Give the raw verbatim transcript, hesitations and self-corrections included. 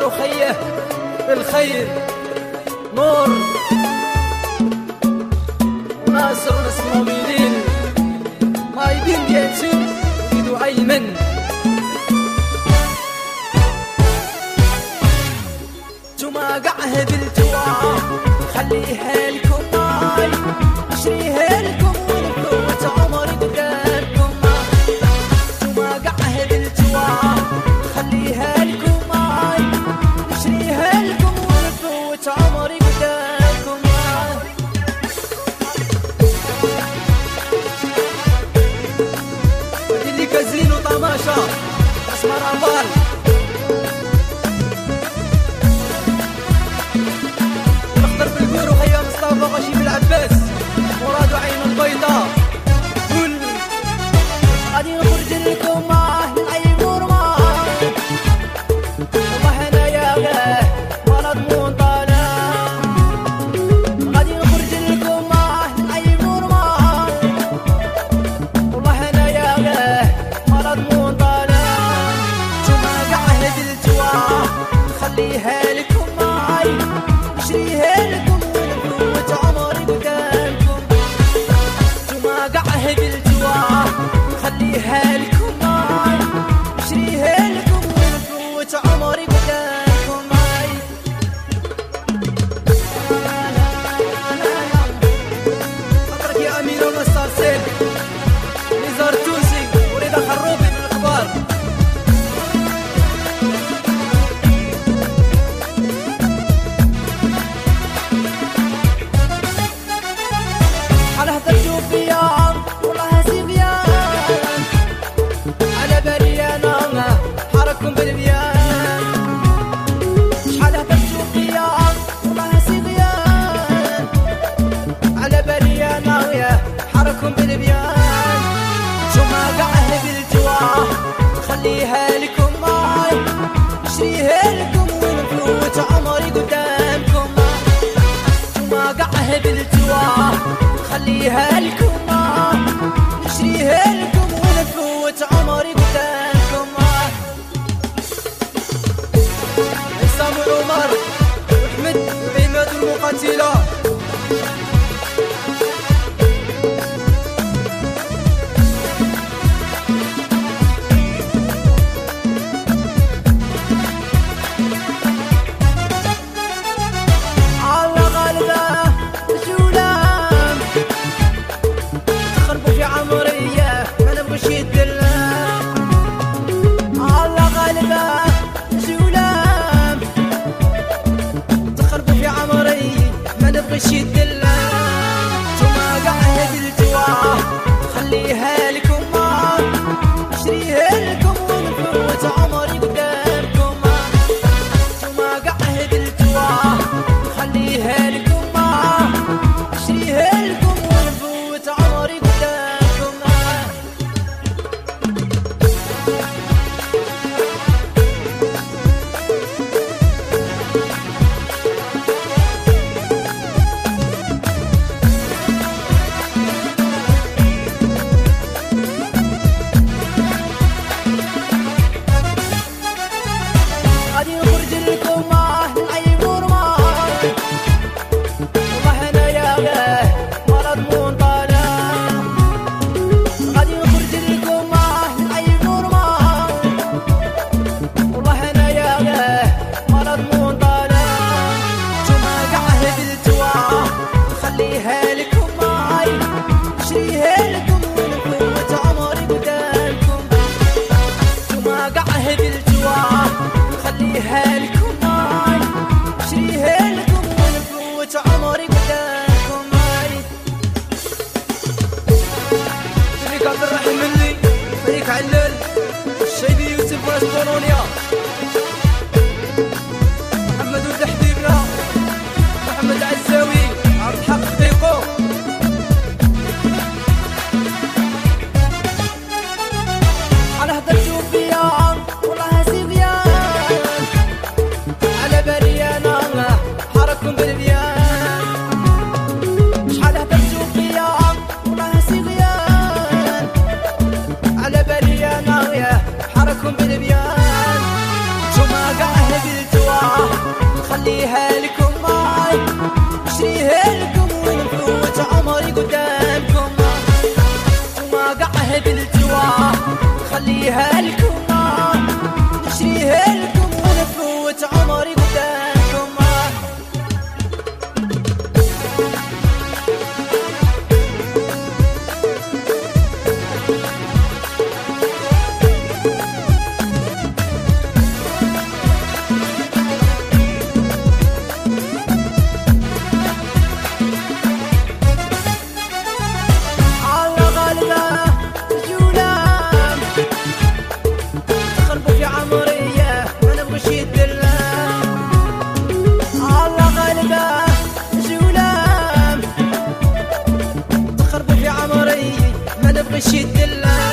وخيه بالخير نور ناصر وناس مؤمنين ما يبين بيتسو يدو أيمن توما قعهد التوا خليها لكم ماي اشريها لكم ونبقوة عمري قدامكم توما قعهد التوا خليها لكم ماي اشريها لكم ونبقوة عمري قدامكم هذي اللي كازين وطماشة اسمر عبال غشي بالعباس مراد عين البيضاء كل غادي نخرج لكم مع العيمور معاه والله انا يا غاه ما نضمون طالع غادي نخرج لكم مع العيمور معاه والله انا يا غاه ما نضمون طالع توما قعهد التوا خليها لكم معاي نشريها لكم خليها لكم معي اشريها لكم ونفوت عمري قدامكم معي خاطرك يا امير ونصار سيد نزار تونسي ورضا خروبي من الكبار على هدرتو فيا والله سيبيان على بريانا حرككم بالبيان شحال هدرتو فيا والله سيبيان على بريانا ويا حرككم بالبيان توما قعه بالجوا خليها لكم معاي نشريها لكم ونفوت عمري قدامكم توما قعه بالجوا خليها لكم معاي نشريها لكم ونفوت عمري قدامكم عصام وعمر واحمد وعماد المقاتلة على غلبة جولان تخربوا في عمرية ما نبغيش يدلع على غلبة جولان تخربوا في عمرية ما نبغيش يدلع توما قعهد الجوا خليها لكم معاي اشريها لكم ونفوت عمري قدامكم توما قعهد الجوا خليها لكم معاي اشريها لكم ونفوت عمري قدامكم غادي نخرج لكم مع العيمور معاي والله انا يا غاه ما نضمون طالع غادي نخرج لكم مع العيمور معاي والله انا يا غاه ما نضمون طالع توما قعهد التوا خليها لكم معاي نشريها لكم ونفوت عمري قدامكم توما قعهد التوا خليها لكم معاي اشريها لكم ونفوت عمري قدامكم معي فريق عبد الرحيم مني فريق علال الشيبي يوسف راس بولونيا محمد ولد حبيبنا محمد عزاوي عبد الحق ديقو على هدرتو فيا والله سيبيان على بريانا حرككم بالبيان نشريها لكم ونفوت عمري قدامكم وما قاع بالجوا خليها لكم نشريها لكم ونفوت عمري قدامكم شد الله